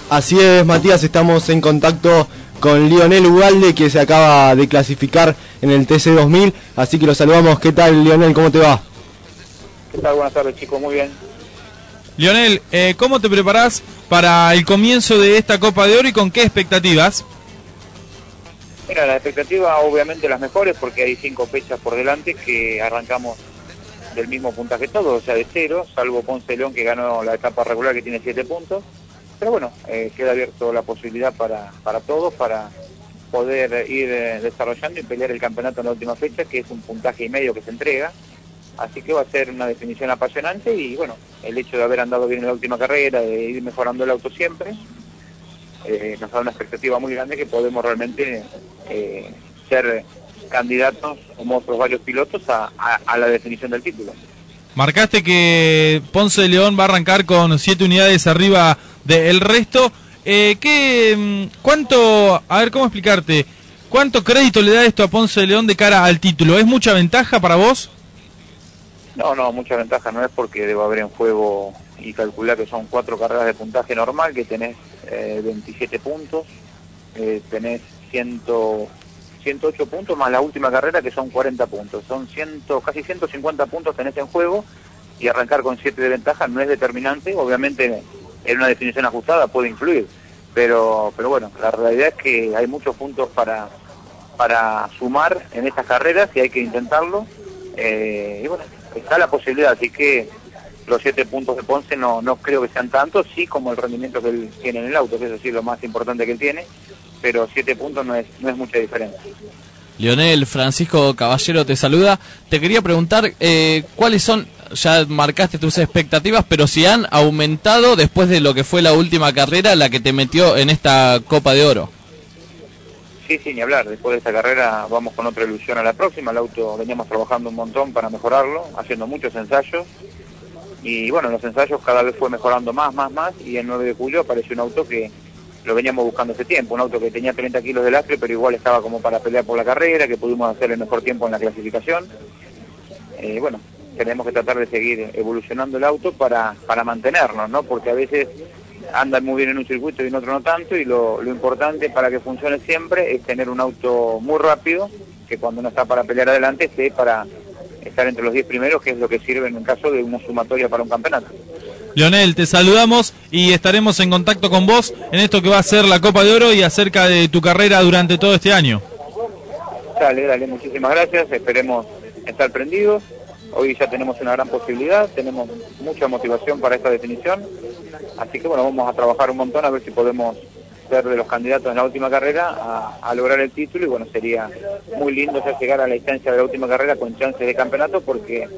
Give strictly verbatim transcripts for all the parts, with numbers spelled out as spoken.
Así es, Matías, estamos en contacto con Lionel Ugalde, que se acaba de clasificar en el T C dos mil, así que lo saludamos. ¿Qué tal, Lionel? ¿Cómo te va? ¿Qué tal? Buenas tardes, chicos, muy bien. Lionel, eh, ¿cómo te preparás para el comienzo de esta Copa de Oro y con qué expectativas? Mira, las expectativas obviamente las mejores porque hay cinco fechas por delante que arrancamos del mismo puntaje todos, o sea, de cero, salvo Ponce León que ganó la etapa regular que tiene siete puntos. Pero bueno, eh, queda abierto la posibilidad para, para todos, para poder ir eh, desarrollando y pelear el campeonato en la última fecha, que es un puntaje y medio que se entrega. Así que va a ser una definición apasionante y bueno, el hecho de haber andado bien en la última carrera, de ir mejorando el auto siempre, eh, nos da una expectativa muy grande que podemos realmente eh, ser candidatos, como otros varios pilotos, a, a, a la definición del título. Marcaste que Ponce de León va a arrancar con siete unidades arriba del resto. Eh, ¿qué, cuánto, a ver, cómo explicarte, cuánto crédito le da esto a Ponce de León de cara al título? ¿Es mucha ventaja para vos? No, no, mucha ventaja no es porque debo haber en juego y calcular que son cuatro carreras de puntaje normal, que tenés eh, veintisiete puntos, eh, tenés cien, ciento ocho puntos más la última carrera que son cuarenta puntos, son cien, casi ciento cincuenta puntos tenés en juego y arrancar con siete de ventaja no es determinante, obviamente en una definición ajustada puede influir, pero pero bueno, la realidad es que hay muchos puntos para, para sumar en estas carreras y hay que intentarlo, eh, y bueno, está la posibilidad, así que los siete puntos de Ponce no, no creo que sean tantos, sí como el rendimiento que él tiene en el auto, que eso sí es lo más importante que él tiene, pero siete puntos no es, no es mucha diferencia. Lionel, Francisco Caballero te saluda. Te quería preguntar eh, cuáles son, ya marcaste tus expectativas, pero si han aumentado después de lo que fue la última carrera, la que te metió en esta Copa de Oro. Sí, sí, ni hablar. Después de esta carrera vamos con otra ilusión a la próxima. El auto veníamos trabajando un montón para mejorarlo, haciendo muchos ensayos. Y bueno, los ensayos cada vez fue mejorando más, más, más. Y el nueve de julio apareció un auto que lo veníamos buscando hace tiempo. Un auto que tenía treinta kilos de lastre, pero igual estaba como para pelear por la carrera, que pudimos hacer el mejor tiempo en la clasificación. Eh, bueno, tenemos que tratar de seguir evolucionando el auto para, para mantenernos, ¿no? Porque a veces andan muy bien en un circuito y en otro no tanto, y lo, lo importante para que funcione siempre es tener un auto muy rápido, que cuando uno está para pelear adelante esté para estar entre los diez primeros, que es lo que sirve en un caso de una sumatoria para un campeonato. Lionel, te saludamos y estaremos en contacto con vos en esto que va a ser la Copa de Oro y acerca de tu carrera durante todo este año. Dale, dale, muchísimas gracias, esperemos estar prendidos. Hoy ya tenemos una gran posibilidad, tenemos mucha motivación para esta definición, así que bueno, vamos a trabajar un montón a ver si podemos ser de los candidatos en la última carrera a, a lograr el título, y bueno, sería muy lindo ya llegar a la instancia de la última carrera con chances de campeonato, porque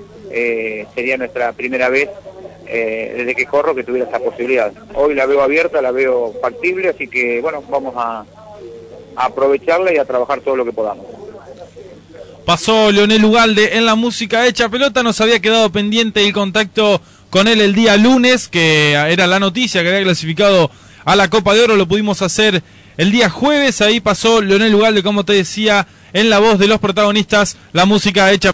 eh, sería nuestra primera vez eh, desde que corro que tuviera esa posibilidad. Hoy la veo abierta, la veo factible, así que bueno, vamos a, a aprovecharla y a trabajar todo lo que podamos. Pasó Lionel Ugalde en la música hecha pelota, nos había quedado pendiente el contacto con él el día lunes, que era la noticia que había clasificado a la Copa de Oro, lo pudimos hacer el día jueves, ahí pasó Lionel Ugalde, como te decía, en la voz de los protagonistas, la música hecha